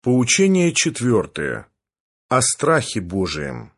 Поучение четвертое. О страхе Божием.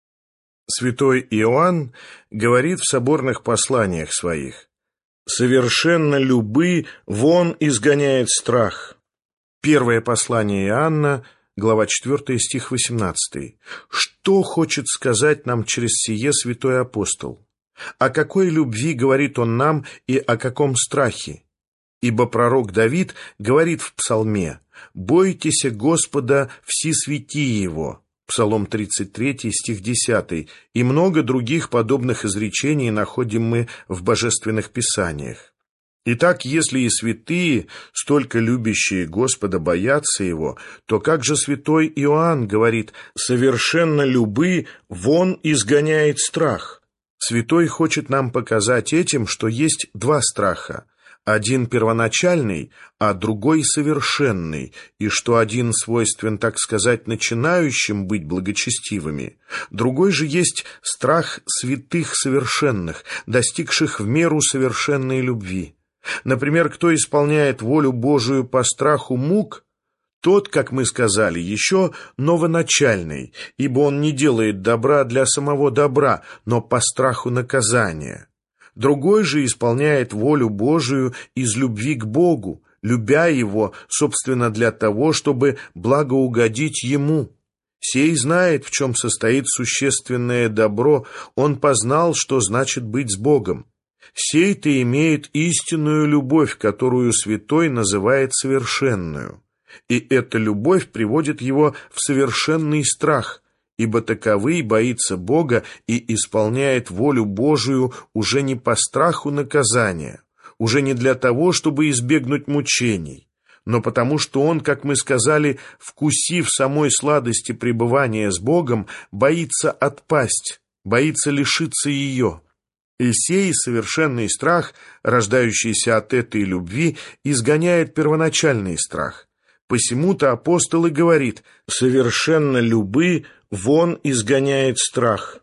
Святой Иоанн говорит в соборных посланиях своих: «Совершенно любы вон изгоняет страх». Первое послание Иоанна, глава 4, стих 18. Что хочет сказать нам через сие святой апостол? О какой любви говорит он нам и о каком страхе? Ибо пророк Давид говорит в псалме: «Бойтеся Господа, все святии Его». Псалом 33, стих 10, и много других подобных изречений находим мы в божественных писаниях. Итак, если и святые, столько любящие Господа, боятся Его, то как же святой Иоанн говорит: «Совершенно любы вон изгоняет страх». Святой хочет нам показать этим, что есть два страха. Один первоначальный, а другой совершенный, и что один свойствен, так сказать, начинающим быть благочестивыми, другой же есть страх святых совершенных, достигших в меру совершенной любви. Например, кто исполняет волю Божию по страху мук, тот, как мы сказали, еще новоначальный, ибо он не делает добра для самого добра, но по страху наказания. Другой же исполняет волю Божию из любви к Богу, любя Его, собственно, для того, чтобы благоугодить Ему. Сей знает, в чем состоит существенное добро, он познал, что значит быть с Богом. Сей-то имеет истинную любовь, которую святой называет совершенную. И эта любовь приводит его в совершенный страх, ибо таковый боится Бога и исполняет волю Божию уже не по страху наказания, уже не для того, чтобы избегнуть мучений, но потому что он, как мы сказали, вкусив самой сладости пребывания с Богом, боится отпасть, боится лишиться ее. И сей совершенный страх, рождающийся от этой любви, изгоняет первоначальный страх. Посему-то апостол и говорит: «Совершенно любы вон изгоняет страх».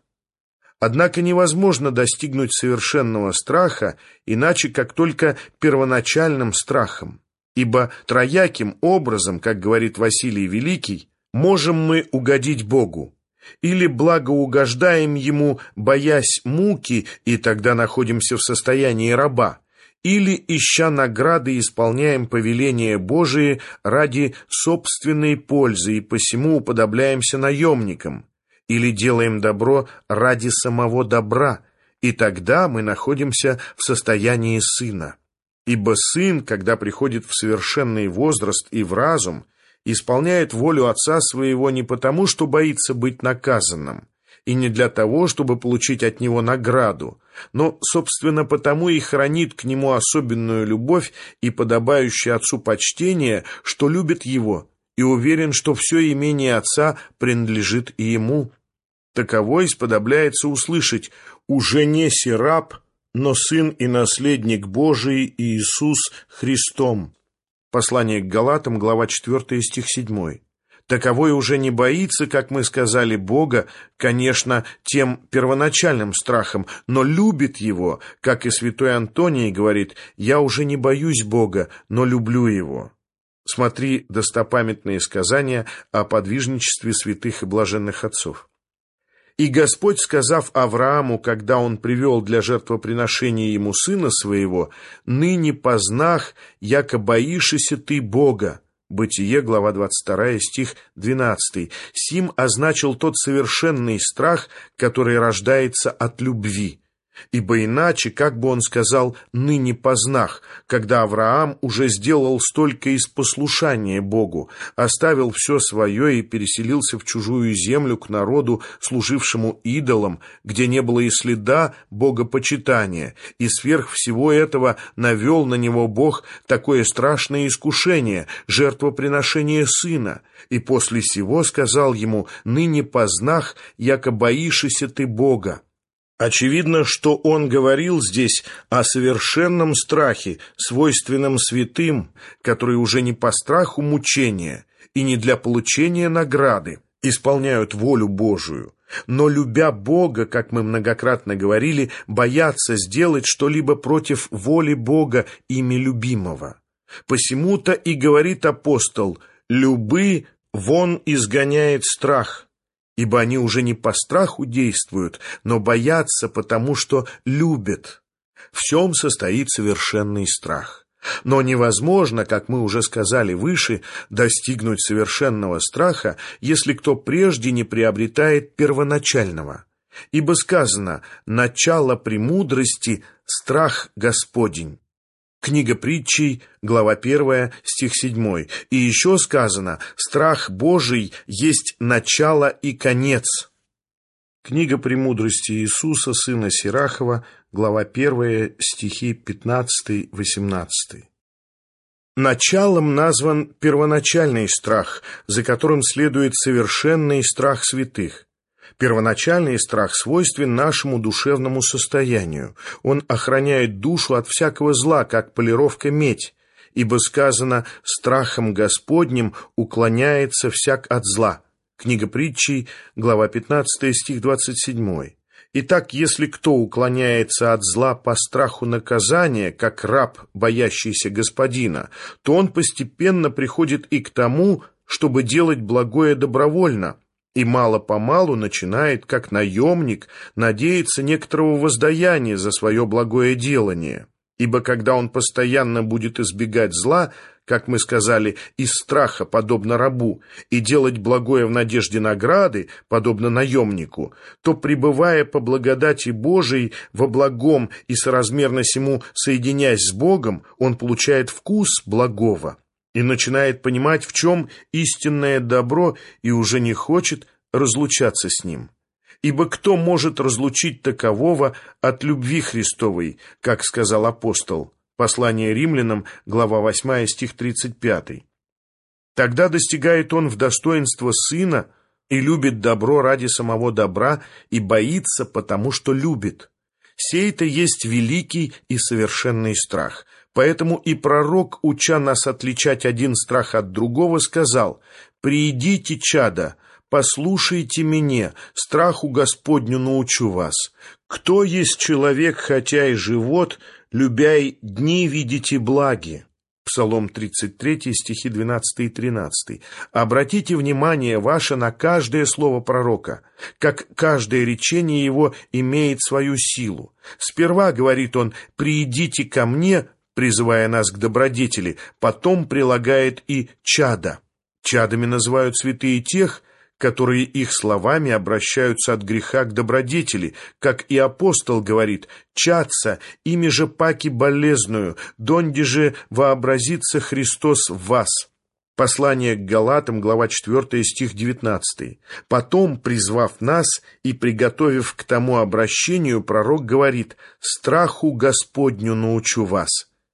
Однако невозможно достигнуть совершенного страха иначе, как только первоначальным страхом. Ибо трояким образом, как говорит Василий Великий, можем мы угодить Богу. Или благоугождаем Ему, боясь муки, и тогда находимся в состоянии раба, или, ища награды, исполняем повеления Божии ради собственной пользы и посему уподобляемся наемникам, или делаем добро ради самого добра, и тогда мы находимся в состоянии сына. Ибо сын, когда приходит в совершенный возраст и в разум, исполняет волю отца своего не потому, что боится быть наказанным, и не для того, чтобы получить от него награду, но, собственно, потому и хранит к нему особенную любовь и подобающее отцу почтение, что любит его, и уверен, что все имение отца принадлежит и ему. Таковой сподобляется услышать: «Уже не сираб, но сын и наследник Божий Иисус Христом». Послание к Галатам, глава 4, стих 7. Таковой уже не боится, как мы сказали, Бога, конечно, тем первоначальным страхом, но любит Его, как и святой Антоний говорит: «Я уже не боюсь Бога, но люблю Его». Смотри достопамятные сказания о подвижничестве святых и блаженных отцов. «И Господь, сказав Аврааму, когда он привел для жертвоприношения ему сына своего: ныне познах, яко боишься ты Бога». Бытие, глава 22, стих 12. Сим означил тот совершенный страх, который рождается от любви. Ибо иначе, как бы он сказал «ныне познах», когда Авраам уже сделал столько из послушания Богу, оставил все свое и переселился в чужую землю к народу, служившему идолам, где не было и следа богопочитания, и сверх всего этого навел на него Бог такое страшное искушение — жертвоприношение сына, и после сего сказал ему: «ныне познах, яко боишься ты Бога». Очевидно, что он говорил здесь о совершенном страхе, свойственном святым, который уже не по страху мучения и не для получения награды исполняют волю Божию, но, любя Бога, как мы многократно говорили, боятся сделать что-либо против воли Бога, ими любимого. Посему-то и говорит апостол: «Любы Вон изгоняет страх, ибо они уже не по страху действуют, но боятся, потому что любят. В сем состоит совершенный страх. Но невозможно, как мы уже сказали выше, достигнуть совершенного страха, если кто прежде не приобретает первоначального. Ибо сказано: «Начало премудрости – страх Господень». Книга Притчей, глава 1, стих 7. И еще сказано: «Страх Божий есть начало и конец». Книга «Премудрости Иисуса, сына Сирахова», глава 1, стихи 15-18. Началом назван первоначальный страх, за которым следует совершенный страх святых. Первоначальный страх свойствен нашему душевному состоянию. Он охраняет душу от всякого зла, как полировка медь, ибо сказано: «Страхом Господним уклоняется всяк от зла». Книга Притчей, глава 15, стих 27. Итак, если кто уклоняется от зла по страху наказания, как раб, боящийся господина, то он постепенно приходит и к тому, чтобы делать благое добровольно, и мало-помалу начинает, как наемник, надеяться некоторого воздаяния за свое благое делание. Ибо когда он постоянно будет избегать зла, как мы сказали, из страха, подобно рабу, и делать благое в надежде награды, подобно наемнику, то, пребывая по благодати Божией во благом и соразмерно сему соединяясь с Богом, он получает вкус благого и начинает понимать, в чем истинное добро, и уже не хочет разлучаться с ним. Ибо кто может разлучить такового от любви Христовой, как сказал апостол? Послание римлянам, глава 8, стих 35. Тогда достигает он в достоинство сына и любит добро ради самого добра и боится, потому что любит. Сей-то есть великий и совершенный страх. Поэтому и пророк, уча нас отличать один страх от другого, сказал: «Приидите, чада, послушайте меня, страху Господню научу вас. Кто есть человек, хотя и живот, любя и дни видите благи». Псалом 33, стихи 12 и 13. Обратите внимание ваше на каждое слово пророка, как каждое речение его имеет свою силу. Сперва, говорит он, «приидите ко мне», призывая нас к добродетели, потом прилагает и «чада». Чадами называют святые тех, которые их словами обращаются от греха к добродетели, как и апостол говорит: «Чадца, ими же паки болезную, донде же вообразится Христос в вас». Послание к Галатам, глава 4, стих 19. Потом, призвав нас и приготовив к тому обращению, пророк говорит: «Страху Господню научу вас».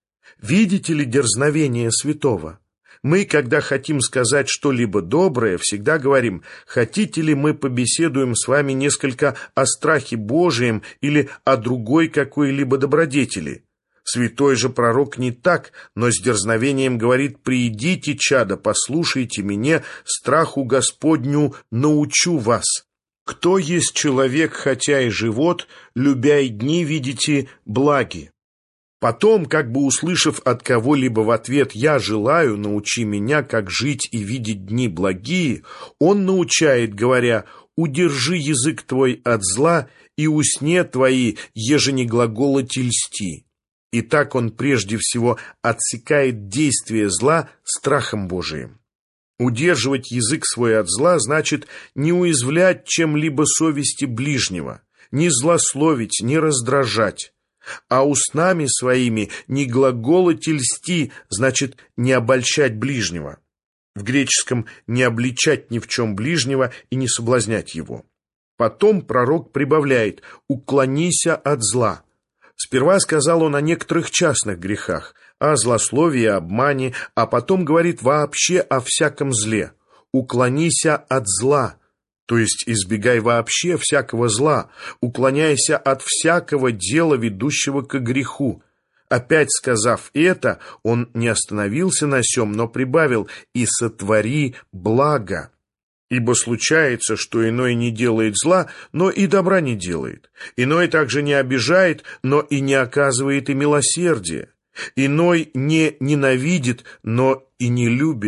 Видите ли дерзновение святого? Мы, когда хотим сказать что-либо доброе, всегда говорим: хотите ли мы побеседуем с вами несколько о страхе Божием или о другой какой-либо добродетели? Святой же пророк не так, но с дерзновением говорит: «Приидите, чада, послушайте меня, страху Господню научу вас». Кто есть человек, хотя и живот, любя и дни видите благи? Потом, как бы услышав от кого-либо в ответ: «Я желаю, научи меня, как жить и видеть дни благие», он научает, говоря: «Удержи язык твой от зла, и усне твои, еже не глаголоти льсти». И так он прежде всего отсекает действие зла страхом Божиим. Удерживать язык свой от зла значит не уязвлять чем-либо совести ближнего, не злословить, не раздражать. А устами своими не глаголать и льсти, значит не обольщать ближнего. В греческом не обличать ни в чем ближнего и не соблазнять его. Потом пророк прибавляет: «Уклонися от зла». Сперва сказал он о некоторых частных грехах, о злословии, обмане, а потом говорит вообще о всяком зле. «Уклонися от зла». То есть избегай вообще всякого зла, уклоняйся от всякого дела, ведущего к греху. Опять сказав это, он не остановился на сем, но прибавил: «И сотвори благо». Ибо случается, что иной не делает зла, но и добра не делает. Иной также не обижает, но и не оказывает и милосердия. Иной не ненавидит, но и не любит.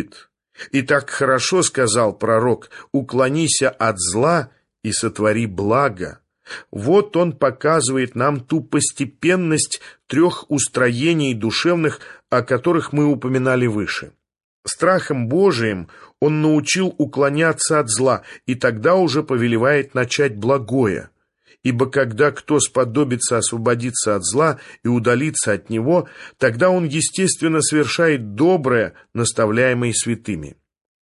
И так хорошо сказал пророк: «Уклонися от зла и сотвори благо». Вот он показывает нам ту постепенность трех устроений душевных, о которых мы упоминали выше. Страхом Божиим он научил уклоняться от зла, и тогда уже повелевает начать благое. Ибо когда кто сподобится освободиться от зла и удалиться от него, тогда он, естественно, совершает доброе, наставляемое святыми.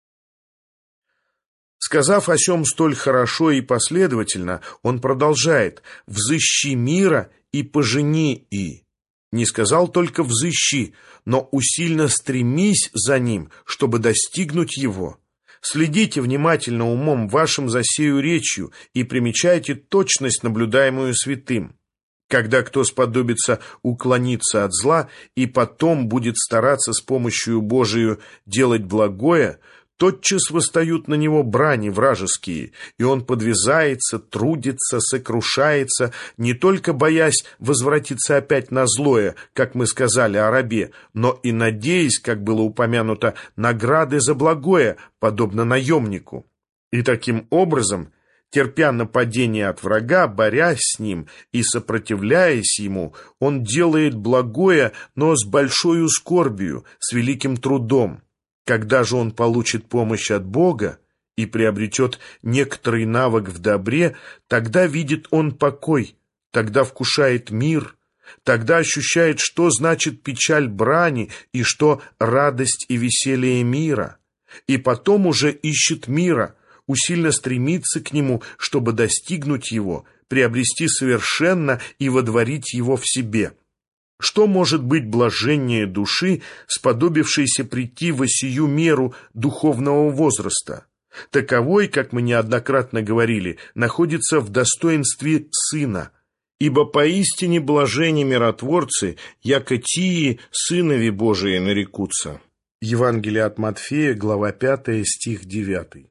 Сказав о сем столь хорошо и последовательно, он продолжает: «Взыщи мира и пожени и». Не сказал только «взыщи», но усильно стремись за ним, чтобы достигнуть его. Следите внимательно умом вашим за сею речью и примечайте точность, наблюдаемую святым. Когда кто сподобится уклониться от зла и потом будет стараться с помощью Божию делать благое, тотчас восстают на него брани вражеские, и он подвязается, трудится, сокрушается, не только боясь возвратиться опять на злое, как мы сказали о рабе, но и надеясь, как было упомянуто, награды за благое, подобно наемнику. И таким образом, терпя нападение от врага, борясь с ним и сопротивляясь ему, он делает благое, но с большой скорбью, с великим трудом. Когда же он получит помощь от Бога и приобретет некоторый навык в добре, тогда видит он покой, тогда вкушает мир, тогда ощущает, что значит печаль брани и что радость и веселье мира, и потом уже ищет мира, усильно стремится к нему, чтобы достигнуть его, приобрести совершенно и водворить его в себе. Что может быть блаженнее души, сподобившейся прийти во сию меру духовного возраста? Таковой, как мы неоднократно говорили, находится в достоинстве сына. Ибо поистине блажени миротворцы, яко тии сынови Божии нарекутся. Евангелие от Матфея, глава 5, стих 9.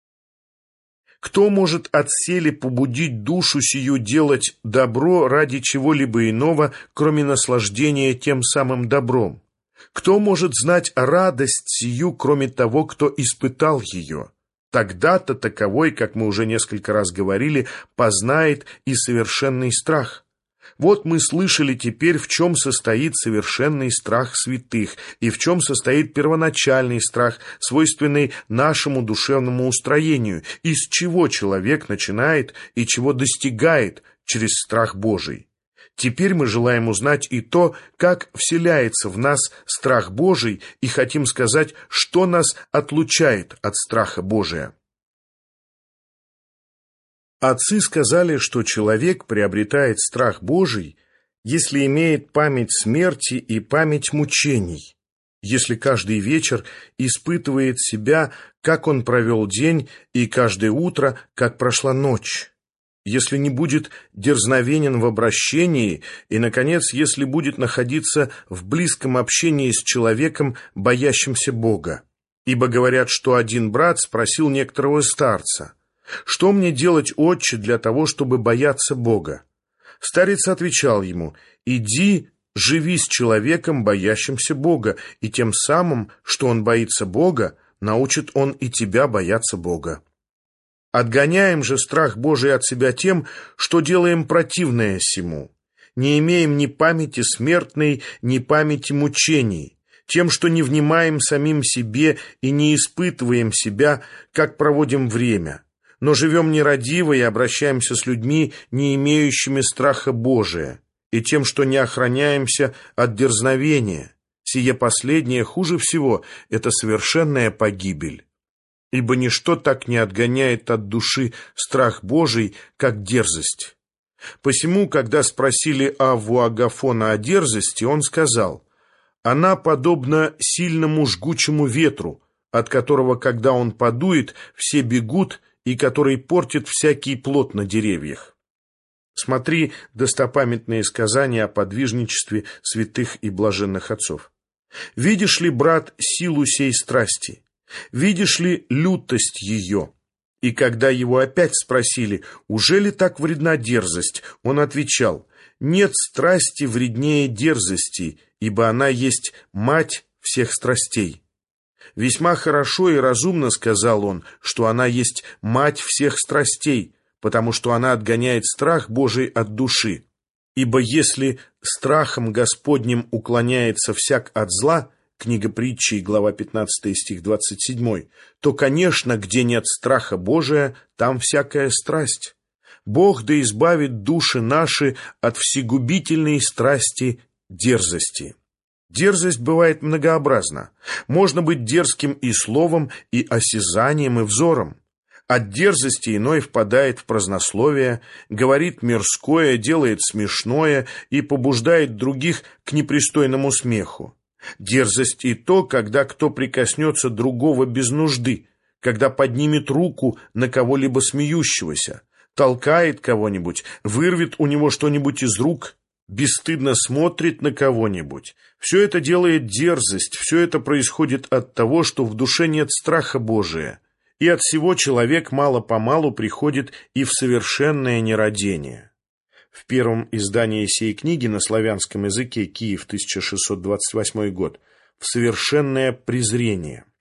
Кто может отселе побудить душу сию делать добро ради чего-либо иного, кроме наслаждения тем самым добром? Кто может знать радость сию, кроме того, кто испытал ее? Тогда-то таковой, как мы уже несколько раз говорили, познает и совершенный страх. Вот мы слышали теперь, в чем состоит совершенный страх святых и в чем состоит первоначальный страх, свойственный нашему душевному устроению, из чего человек начинает и чего достигает через страх Божий. Теперь мы желаем узнать и то, как вселяется в нас страх Божий, и хотим сказать, что нас отлучает от страха Божия. Отцы сказали, что человек приобретает страх Божий, если имеет память смерти и память мучений, если каждый вечер испытывает себя, как он провел день, и каждое утро, как прошла ночь, если не будет дерзновенен в обращении и, наконец, если будет находиться в близком общении с человеком, боящимся Бога. Ибо говорят, что один брат спросил некоторого старца: «Что мне делать, отче, для того, чтобы бояться Бога?» Старец отвечал ему: «Иди, живи с человеком, боящимся Бога, и тем самым, что он боится Бога, научит он и тебя бояться Бога». Отгоняем же страх Божий от себя тем, что делаем противное сему. Не имеем ни памяти смертной, ни памяти мучений, тем, что не внимаем самим себе и не испытываем себя, как проводим время, но живем нерадиво и обращаемся с людьми, не имеющими страха Божия, и тем, что не охраняемся от дерзновения. Сие последнее хуже всего – это совершенная погибель. Ибо ничто так не отгоняет от души страх Божий, как дерзость. Посему, когда спросили Авву Агафона о дерзости, он сказал: «Она подобна сильному жгучему ветру, от которого, когда он подует, все бегут, и который портит всякий плод на деревьях». Смотри достопамятные сказания о подвижничестве святых и блаженных отцов. «Видишь ли, брат, силу сей страсти? Видишь ли лютость ее?» И когда его опять спросили, уже ли так вредна дерзость, он отвечал: «Нет страсти вреднее дерзости, ибо она есть мать всех страстей». Весьма хорошо и разумно сказал он, что она есть мать всех страстей, потому что она отгоняет страх Божий от души. Ибо если страхом Господним уклоняется всяк от зла, книга Притчей, глава 15, стих 27, то, конечно, где нет страха Божия, там всякая страсть. Бог да избавит души наши от всегубительной страсти дерзости. Дерзость бывает многообразна. Можно быть дерзким и словом, и осязанием, и взором. От дерзости иной впадает в празднословие, говорит мирское, делает смешное и побуждает других к непристойному смеху. Дерзость и то, когда кто прикоснется другого без нужды, когда поднимет руку на кого-либо смеющегося, толкает кого-нибудь, вырвет у него что-нибудь из рук, бесстыдно смотрит на кого-нибудь. Все это делает дерзость, все это происходит от того, что в душе нет страха Божия, и от всего человек мало-помалу приходит и в совершенное нерадение. В первом издании сей книги на славянском языке, Киев, 1628 год, в совершенное презрение.